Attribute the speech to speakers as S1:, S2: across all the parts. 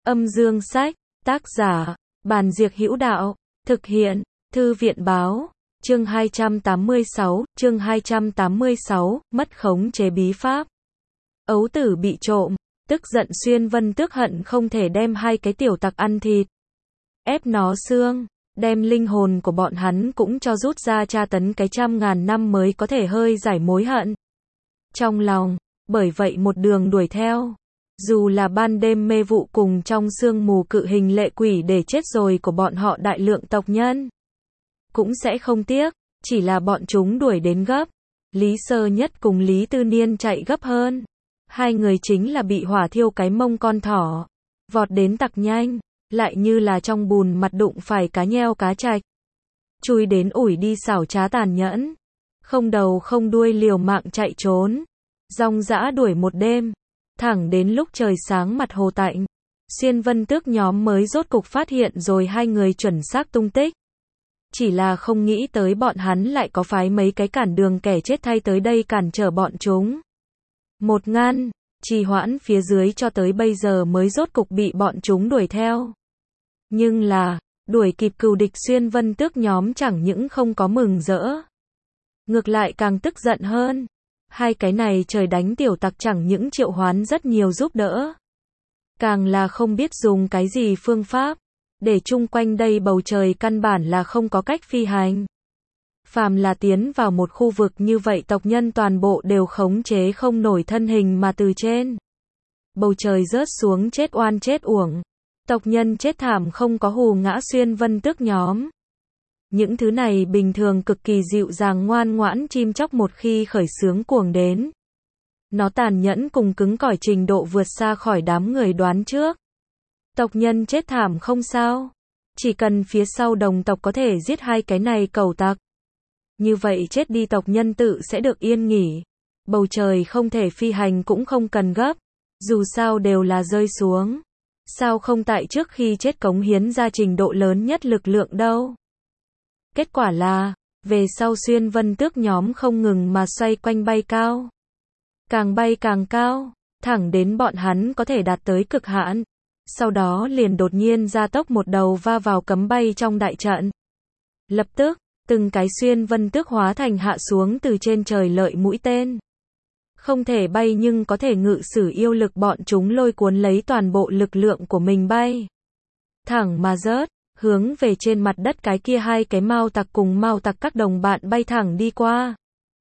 S1: Âm dương sách, tác giả, Bàn Diệc Hữu Đạo, thực hiện, Thư viện báo, chương 286, mất khống chế bí pháp. Ấu tử bị trộm, tức giận Xuyên Vân Tước hận không thể đem hai cái tiểu tặc ăn thịt, ép nó xương, đem linh hồn của bọn hắn cũng cho rút ra tra tấn cái 100.000 năm mới có thể hơi giải mối hận trong lòng. Bởi vậy một đường đuổi theo, dù là ban đêm mê vụ cùng trong sương mù cự hình lệ quỷ để chết rồi của bọn họ đại lượng tộc nhân, cũng sẽ không tiếc. Chỉ là bọn chúng đuổi đến gấp, Lý Sơ Nhất cùng Lý Tư Niên chạy gấp hơn. Hai người chính là bị hỏa thiêu cái mông con thỏ, vọt đến tặc nhanh, lại như là trong bùn mặt đụng phải cá nheo cá trạch, chui đến ủi đi xảo trá tàn nhẫn, không đầu không đuôi liều mạng chạy trốn, rong rã đuổi một đêm, thẳng đến lúc trời sáng mặt hồ tạnh, Xuyên Vân Tước nhóm mới rốt cục phát hiện rồi hai người chuẩn xác tung tích. Chỉ là không nghĩ tới bọn hắn lại có phái mấy cái cản đường kẻ chết thay tới đây cản trở bọn chúng. Một ngăn, trì hoãn phía dưới cho tới bây giờ mới rốt cục bị bọn chúng đuổi theo. Nhưng là, đuổi kịp cừu địch Xuyên Vân Tước nhóm chẳng những không có mừng rỡ, ngược lại càng tức giận hơn. Hai cái này trời đánh tiểu tặc chẳng những triệu hoán rất nhiều giúp đỡ, càng là không biết dùng cái gì phương pháp, để chung quanh đây bầu trời căn bản là không có cách phi hành. Phàm là tiến vào một khu vực như vậy tộc nhân toàn bộ đều khống chế không nổi thân hình mà từ trên bầu trời rớt xuống chết oan chết uổng. Tộc nhân chết thảm không có hù ngã Xuyên Vân Tước nhóm. Những thứ này bình thường cực kỳ dịu dàng ngoan ngoãn chim chóc một khi khởi xướng cuồng đến, nó tàn nhẫn cùng cứng cỏi trình độ vượt xa khỏi đám người đoán trước. Tộc nhân chết thảm không sao, chỉ cần phía sau đồng tộc có thể giết hai cái này cẩu tặc, như vậy chết đi tộc nhân tự sẽ được yên nghỉ. Bầu trời không thể phi hành cũng không cần gấp, dù sao đều là rơi xuống, sao không tại trước khi chết cống hiến ra trình độ lớn nhất lực lượng đâu. Kết quả là, về sau Xuyên Vân Tước nhóm không ngừng mà xoay quanh bay cao, càng bay càng cao, thẳng đến bọn hắn có thể đạt tới cực hạn. Sau đó liền đột nhiên gia tốc một đầu va vào cấm bay trong đại trận. Lập tức, từng cái Xuyên Vân Tước hóa thành hạ xuống từ trên trời lợi mũi tên. Không thể bay nhưng có thể ngự sử yêu lực bọn chúng lôi cuốn lấy toàn bộ lực lượng của mình bay. Thẳng mà rớt, hướng về trên mặt đất cái kia hai cái mao tặc cùng mao tặc các đồng bạn bay thẳng đi qua.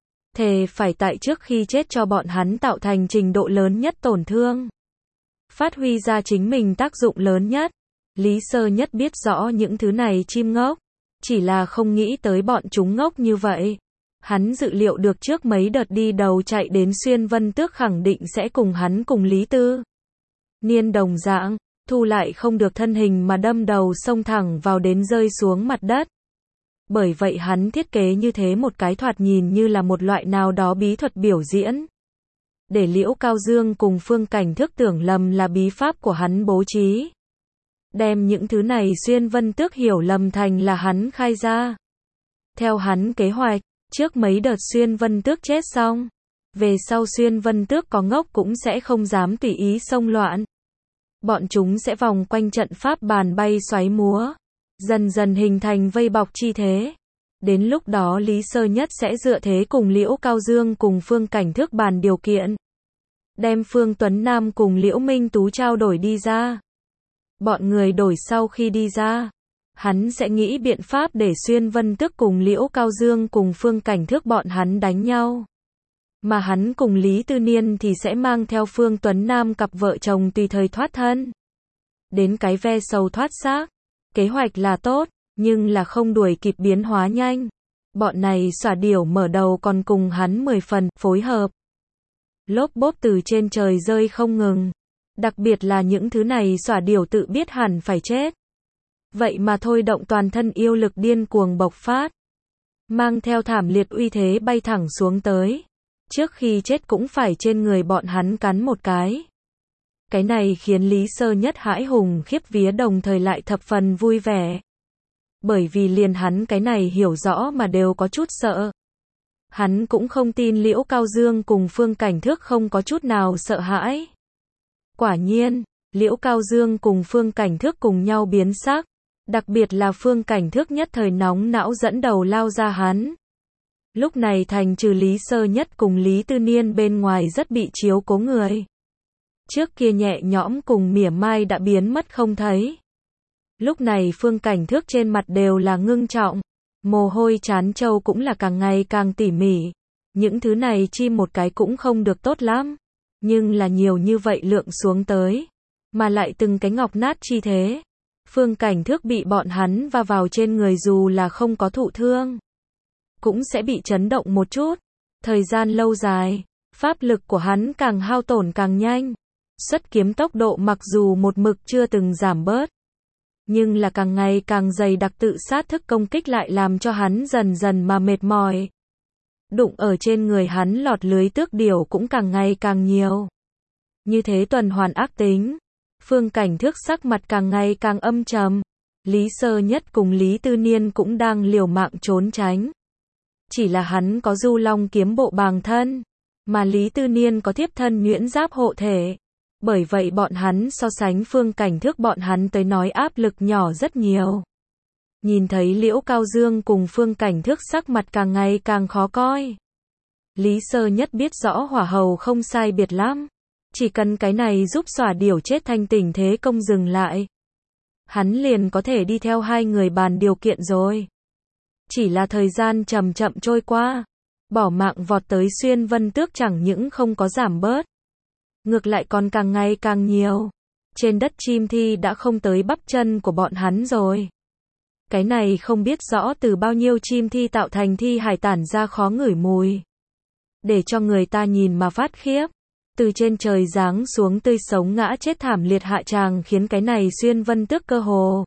S1: Thề phải tại trước khi chết cho bọn hắn tạo thành trình độ lớn nhất tổn thương, phát huy ra chính mình tác dụng lớn nhất. Lý Sơ Nhất biết rõ những thứ này chim ngốc, chỉ là không nghĩ tới bọn chúng ngốc như vậy. Hắn dự liệu được trước mấy đợt đi đầu chạy đến Xuyên Vân Tước khẳng định sẽ cùng hắn cùng Lý Tư Niên đồng dạng, thu lại không được thân hình mà đâm đầu xông thẳng vào đến rơi xuống mặt đất. Bởi vậy hắn thiết kế như thế một cái thoạt nhìn như là một loại nào đó bí thuật biểu diễn, để Liễu Cao Dương cùng Phương Cảnh Thước tưởng lầm là bí pháp của hắn bố trí. Đem những thứ này Xuyên Vân Tước hiểu lầm thành là hắn khai ra. Theo hắn kế hoạch, trước mấy đợt Xuyên Vân Tước chết xong, về sau Xuyên Vân Tước có ngốc cũng sẽ không dám tùy ý xông loạn. Bọn chúng sẽ vòng quanh trận pháp bàn bay xoáy múa, dần dần hình thành vây bọc chi thế. Đến lúc đó Lý Sơ Nhất sẽ dựa thế cùng Liễu Cao Dương cùng Phương Cảnh Thước bàn điều kiện, đem Phương Tuấn Nam cùng Liễu Minh Tú trao đổi đi ra. Bọn người đổi sau khi đi ra, hắn sẽ nghĩ biện pháp để Xuyên Vân Tước cùng Liễu Cao Dương cùng Phương Cảnh Thước bọn hắn đánh nhau. Mà hắn cùng Lý Tư Niên thì sẽ mang theo Phương Tuấn Nam cặp vợ chồng tùy thời thoát thân. Đến cái ve sầu thoát xác. Kế hoạch là tốt, nhưng là không đuổi kịp biến hóa nhanh. Bọn này xỏa điểu mở đầu còn cùng hắn 10 phần phối hợp. Lốp bốp từ trên trời rơi không ngừng. Đặc biệt là những thứ này xỏa điểu tự biết hẳn phải chết. Vậy mà thôi động toàn thân yêu lực điên cuồng bộc phát, mang theo thảm liệt uy thế bay thẳng xuống tới. Trước khi chết cũng phải trên người bọn hắn cắn một cái. Cái này khiến Lý Sơ Nhất hãi hùng khiếp vía đồng thời lại thập phần vui vẻ. Bởi vì liền hắn cái này hiểu rõ mà đều có chút sợ. Hắn cũng không tin Liễu Cao Dương cùng Phương Cảnh Thước không có chút nào sợ hãi. Quả nhiên, Liễu Cao Dương cùng Phương Cảnh Thước cùng nhau biến sắc. Đặc biệt là Phương Cảnh Thước nhất thời nóng não dẫn đầu lao ra hắn. Lúc này thành trừ Lý Sơ Nhất cùng Lý Tư Niên bên ngoài rất bị chiếu cố người. Trước kia nhẹ nhõm cùng mỉa mai đã biến mất không thấy. Lúc này Phương Cảnh Thước trên mặt đều là ngưng trọng. Mồ hôi trán trâu cũng là càng ngày càng tỉ mỉ. Những thứ này chi một cái cũng không được tốt lắm. Nhưng là nhiều như vậy lượng xuống tới. Mà lại từng cái ngọc nát chi thế. Phương Cảnh Thước bị bọn hắn va vào trên người dù là không có thụ thương. Cũng sẽ bị chấn động một chút. Thời gian lâu dài. Pháp lực của hắn càng hao tổn càng nhanh. Xuất kiếm tốc độ mặc dù một mực chưa từng giảm bớt. Nhưng là càng ngày càng dày đặc tự sát thức công kích lại làm cho hắn dần dần mà mệt mỏi. Đụng ở trên người hắn lọt lưới tước điểu cũng càng ngày càng nhiều. Như thế tuần hoàn ác tính. Phương Cảnh Thước sắc mặt càng ngày càng âm trầm. Lý Sơ Nhất cùng Lý Tư Niên cũng đang liều mạng trốn tránh. Chỉ là hắn có Du Long kiếm bộ bàng thân. Mà Lý Tư Niên có thiếp thân nhuyễn giáp hộ thể. Bởi vậy bọn hắn so sánh Phương Cảnh Thước bọn hắn tới nói áp lực nhỏ rất nhiều. Nhìn thấy Liễu Cao Dương cùng Phương Cảnh Thước sắc mặt càng ngày càng khó coi. Lý Sơ Nhất biết rõ hỏa hầu không sai biệt lắm. Chỉ cần cái này giúp xỏa điểu chết thanh tình thế công dừng lại. Hắn liền có thể đi theo hai người bàn điều kiện rồi. Chỉ là thời gian chậm chậm trôi qua. Bỏ mạng vọt tới Xuyên Vân Tước chẳng những không có giảm bớt. Ngược lại còn càng ngày càng nhiều. Trên đất chim thi đã không tới bắp chân của bọn hắn rồi. Cái này không biết rõ từ bao nhiêu chim thi tạo thành thi hải tản ra khó ngửi mùi. Để cho người ta nhìn mà phát khiếp. Từ trên trời giáng xuống tươi sống ngã chết thảm liệt hạ tràng khiến cái này Xuyên Vân Tước cơ hồ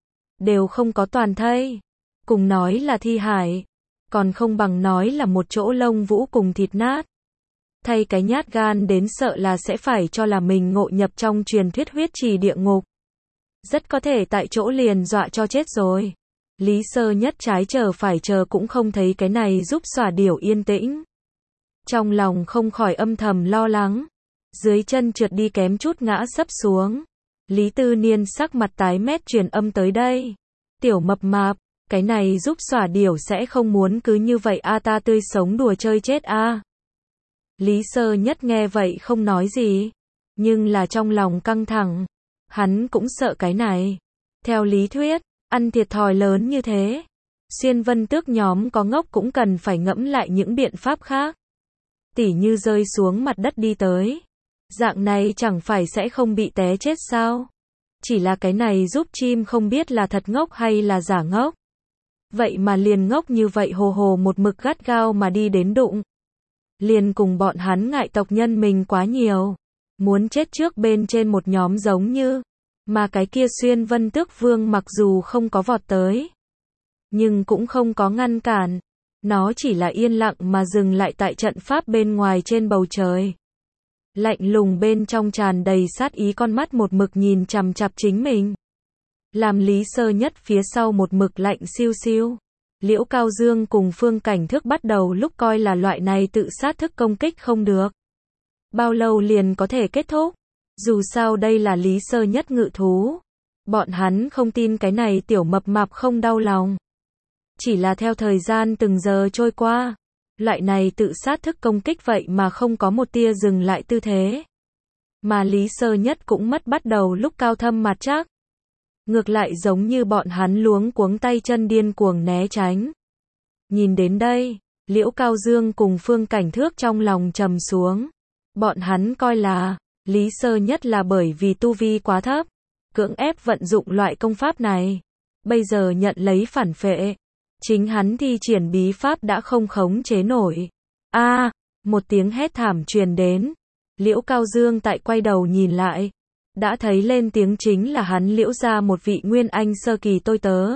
S1: đều không có toàn thây. Cùng nói là thi hải, còn không bằng nói là một chỗ lông vũ cùng thịt nát. Thay cái nhát gan đến sợ là sẽ phải cho là mình ngộ nhập trong truyền thuyết huyết trì địa ngục. Rất có thể tại chỗ liền dọa cho chết rồi. Lý Sơ Nhất trái chờ phải chờ cũng không thấy cái này giúp xỏa điểu yên tĩnh. Trong lòng không khỏi âm thầm lo lắng. Dưới chân trượt đi kém chút ngã sấp xuống. Lý Tư Niên sắc mặt tái mét truyền âm tới đây. Tiểu mập mạp, cái này giúp xỏa điểu sẽ không muốn cứ như vậy ta tươi sống đùa chơi chết Lý Sơ Nhất nghe vậy không nói gì. Nhưng là trong lòng căng thẳng. Hắn cũng sợ cái này. Theo lý thuyết, ăn thiệt thòi lớn như thế. Xuyên Vân Tước nhóm có ngốc cũng cần phải ngẫm lại những biện pháp khác. Tỉ như rơi xuống mặt đất đi tới. Dạng này chẳng phải sẽ không bị té chết sao? Chỉ là cái này giúp chim không biết là thật ngốc hay là giả ngốc. Vậy mà liền ngốc như vậy hồ hồ một mực gắt gao mà đi đến đụng. Liền cùng bọn hắn ngại tộc nhân mình quá nhiều. Muốn chết trước bên trên một nhóm giống như. Mà cái kia Xuyên Vân Tước Vương mặc dù không có vọt tới. Nhưng cũng không có ngăn cản. Nó chỉ là yên lặng mà dừng lại tại trận pháp bên ngoài trên bầu trời. Lạnh lùng bên trong tràn đầy sát ý con mắt một mực nhìn chằm chằm chính mình. Làm Lý Sơ Nhất phía sau một mực lạnh siêu siêu. Liễu Cao Dương cùng Phương Cảnh Thước bắt đầu lúc coi là loại này tự sát thức công kích không được. Bao lâu liền có thể kết thúc. Dù sao đây là Lý Sơ Nhất ngự thú. Bọn hắn không tin cái này tiểu mập mạp không đau lòng. Chỉ là theo thời gian từng giờ trôi qua. Loại này tự sát thức công kích vậy mà không có một tia dừng lại tư thế. Mà Lý Sơ Nhất cũng mất bắt đầu lúc cao thâm mặt chắc. Ngược lại giống như bọn hắn luống cuống tay chân điên cuồng né tránh. Nhìn đến đây, Liễu Cao Dương cùng Phương Cảnh Thước trong lòng trầm xuống. Bọn hắn coi là, Lý Sơ Nhất là bởi vì tu vi quá thấp, cưỡng ép vận dụng loại công pháp này. Bây giờ nhận lấy phản phệ. Chính hắn thi triển bí pháp đã không khống chế nổi. Một tiếng hét thảm truyền đến. Liễu Cao Dương tại quay đầu nhìn lại. Đã thấy lên tiếng chính là hắn Liễu ra một vị Nguyên Anh sơ kỳ tôi tớ.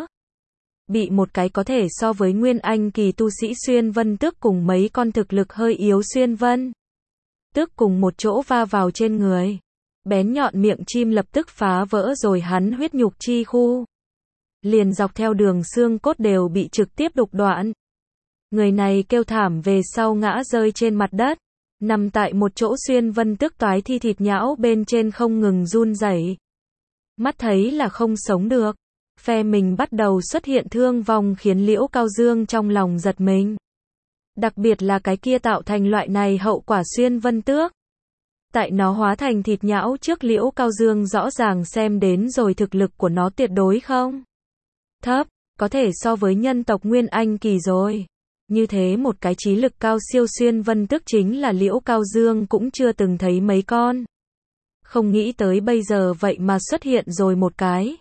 S1: Bị một cái có thể so với Nguyên Anh kỳ tu sĩ Xuyên Vân Tước cùng mấy con thực lực hơi yếu Xuyên Vân Tước cùng một chỗ va vào trên người. Bén nhọn miệng chim lập tức phá vỡ rồi hắn huyết nhục chi khu. Liền dọc theo đường xương cốt đều bị trực tiếp đục đoạn. Người này kêu thảm về sau ngã rơi trên mặt đất. Nằm tại một chỗ Xuyên Vân Tước toái thi thịt nhão bên trên không ngừng run rẩy. Mắt thấy là không sống được. Phe mình bắt đầu xuất hiện thương vong khiến Liễu Cao Dương trong lòng giật mình. Đặc biệt là cái kia tạo thành loại này hậu quả Xuyên Vân Tước. Tại nó hóa thành thịt nhão trước Liễu Cao Dương rõ ràng xem đến rồi thực lực của nó tuyệt đối không thấp, có thể so với nhân tộc Nguyên Anh kỳ rồi. Như thế một cái trí lực cao siêu Xuyên Vân Tước chính là Liễu Cao Dương cũng chưa từng thấy mấy con. Không nghĩ tới bây giờ vậy mà xuất hiện rồi một cái.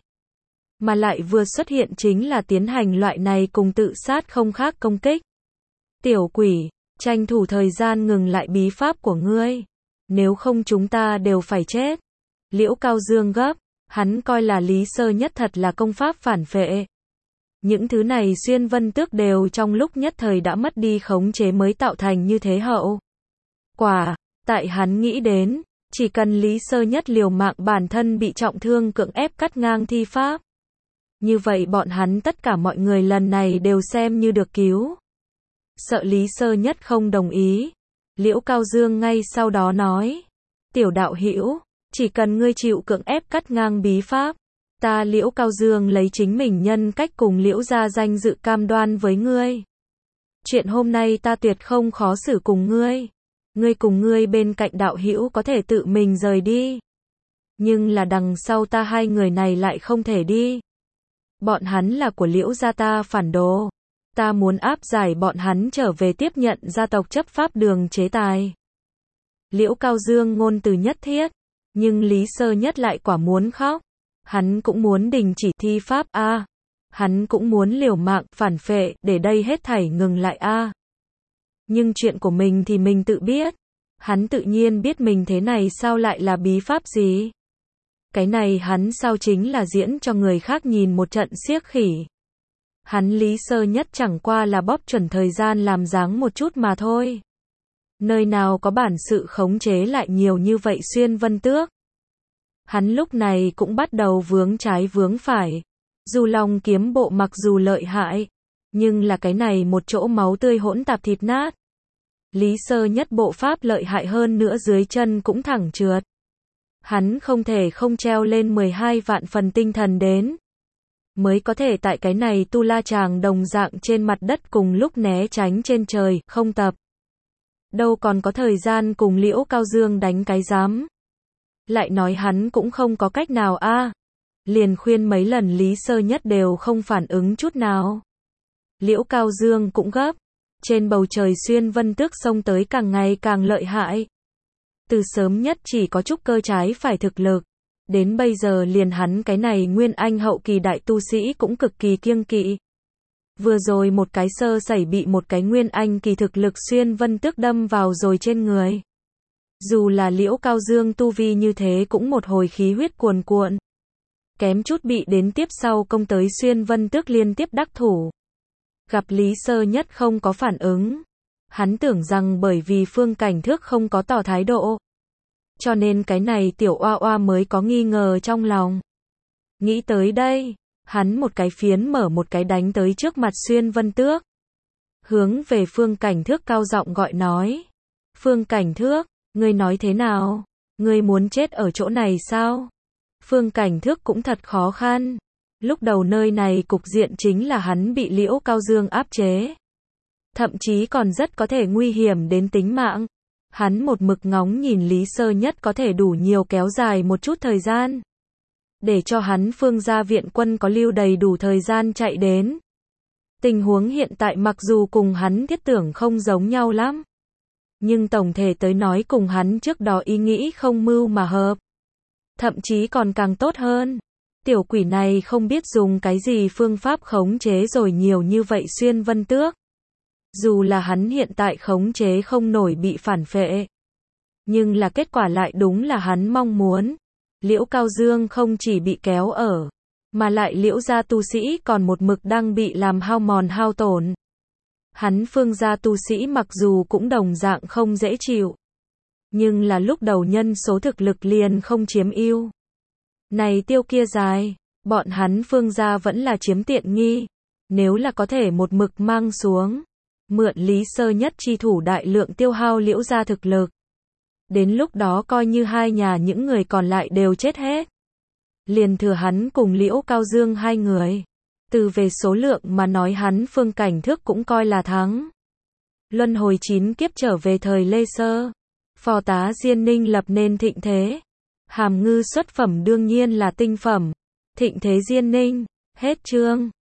S1: Mà lại vừa xuất hiện chính là tiến hành loại này cùng tự sát không khác công kích. Tiểu quỷ, tranh thủ thời gian ngừng lại bí pháp của ngươi. Nếu không chúng ta đều phải chết. Liễu Cao Dương gấp, hắn coi là Lý Sơ Nhất thật là công pháp phản phệ. Những thứ này Xuyên Vân Tước đều trong lúc nhất thời đã mất đi khống chế mới tạo thành như thế hậu quả. Tại hắn nghĩ đến, chỉ cần Lý Sơ Nhất liều mạng bản thân bị trọng thương cưỡng ép cắt ngang thi pháp. Như vậy bọn hắn tất cả mọi người lần này đều xem như được cứu. Sợ Lý Sơ Nhất không đồng ý. Liễu Cao Dương ngay sau đó nói. Tiểu đạo hữu, chỉ cần ngươi chịu cưỡng ép cắt ngang bí pháp. Ta Liễu Cao Dương lấy chính mình nhân cách cùng Liễu gia danh dự cam đoan với ngươi. Chuyện hôm nay ta tuyệt không khó xử cùng ngươi. Ngươi cùng ngươi bên cạnh đạo hữu có thể tự mình rời đi. Nhưng là đằng sau ta hai người này lại không thể đi. Bọn hắn là của Liễu gia ta phản đồ. Ta muốn áp giải bọn hắn trở về tiếp nhận gia tộc chấp pháp đường chế tài. Liễu Cao Dương ngôn từ nhất thiết. Nhưng Lý Sơ Nhất lại quả muốn khóc. Hắn cũng muốn đình chỉ thi pháp a. Hắn cũng muốn liều mạng phản phệ để đây hết thảy ngừng lại a. Nhưng chuyện của mình thì mình tự biết. Hắn tự nhiên biết mình thế này sao lại là bí pháp gì. Cái này hắn sao chính là diễn cho người khác nhìn một trận xiếc khỉ. Hắn Lý Sơ Nhất chẳng qua là bóp chuẩn thời gian làm dáng một chút mà thôi. Nơi nào có bản sự khống chế lại nhiều như vậy Xuyên Vân Tước. Hắn lúc này cũng bắt đầu vướng trái vướng phải. Dù Long kiếm bộ mặc dù lợi hại, nhưng là cái này một chỗ máu tươi hỗn tạp thịt nát. Lý Sơ Nhất bộ pháp lợi hại hơn nữa dưới chân cũng thẳng trượt. Hắn không thể không treo lên 12 vạn phần tinh thần đến. Mới có thể tại cái này tu la chàng đồng dạng trên mặt đất cùng lúc né tránh trên trời, không tập. Đâu còn có thời gian cùng Liễu Cao Dương đánh cái giám. Lại nói hắn cũng không có cách nào a. Liền khuyên mấy lần Lý Sơ Nhất đều không phản ứng chút nào. Liễu Cao Dương cũng gấp. Trên bầu trời Xuyên Vân Tước xông tới càng ngày càng lợi hại. Từ sớm nhất chỉ có chút cơ trái phải thực lực. Đến bây giờ liền hắn cái này Nguyên Anh hậu kỳ đại tu sĩ cũng cực kỳ kiêng kỵ. Vừa rồi một cái sơ sẩy bị một cái Nguyên Anh kỳ thực lực Xuyên Vân Tước đâm vào rồi trên người. Dù là Liễu Cao Dương tu vi như thế cũng một hồi khí huyết cuồn cuộn. Kém chút bị đến tiếp sau công tới Xuyên Vân Tước liên tiếp đắc thủ. Gặp Lý Sơ Nhất không có phản ứng. Hắn tưởng rằng bởi vì Phương Cảnh Thước không có tỏ thái độ. Cho nên cái này tiểu oa oa mới có nghi ngờ trong lòng. Nghĩ tới đây, hắn một cái phiến mở một cái đánh tới trước mặt Xuyên Vân Tước. Hướng về Phương Cảnh Thước cao giọng gọi nói. Phương Cảnh Thước, ngươi nói thế nào? Ngươi muốn chết ở chỗ này sao? Phương Cảnh Thước cũng thật khó khăn. Lúc đầu nơi này cục diện chính là hắn bị Liễu Cao Dương áp chế. Thậm chí còn rất có thể nguy hiểm đến tính mạng. Hắn một mực ngóng nhìn Lý Sơ Nhất có thể đủ nhiều kéo dài một chút thời gian. Để cho hắn Phương gia viện quân có lưu đầy đủ thời gian chạy đến. Tình huống hiện tại mặc dù cùng hắn thiết tưởng không giống nhau lắm. Nhưng tổng thể tới nói cùng hắn trước đó ý nghĩ không mưu mà hợp. Thậm chí còn càng tốt hơn. Tiểu quỷ này không biết dùng cái gì phương pháp khống chế rồi nhiều như vậy Xuyên Vân Tước. Dù là hắn hiện tại khống chế không nổi bị phản phệ. Nhưng là kết quả lại đúng là hắn mong muốn. Liễu Cao Dương không chỉ bị kéo ở, mà lại Liễu gia tu sĩ còn một mực đang bị làm hao mòn hao tổn. Hắn Phương gia tu sĩ mặc dù cũng đồng dạng không dễ chịu. Nhưng là lúc đầu nhân số thực lực liền không chiếm ưu. Này tiêu kia dài, bọn hắn Phương gia vẫn là chiếm tiện nghi. Nếu là có thể một mực mang xuống. mượn Lý Sơ Nhất chi thủ đại lượng tiêu hao Liễu gia thực lực. Đến lúc đó coi như hai nhà những người còn lại đều chết hết. Liền thừa hắn cùng Liễu Cao Dương hai người. Từ về số lượng mà nói hắn Phương Cảnh Thước cũng coi là thắng. Luân hồi 9 kiếp trở về thời Lê Sơ. Phò tá Diên Ninh lập nên thịnh thế. Hàm Ngư xuất phẩm đương nhiên là tinh phẩm. Thịnh thế Diên Ninh. Hết chương.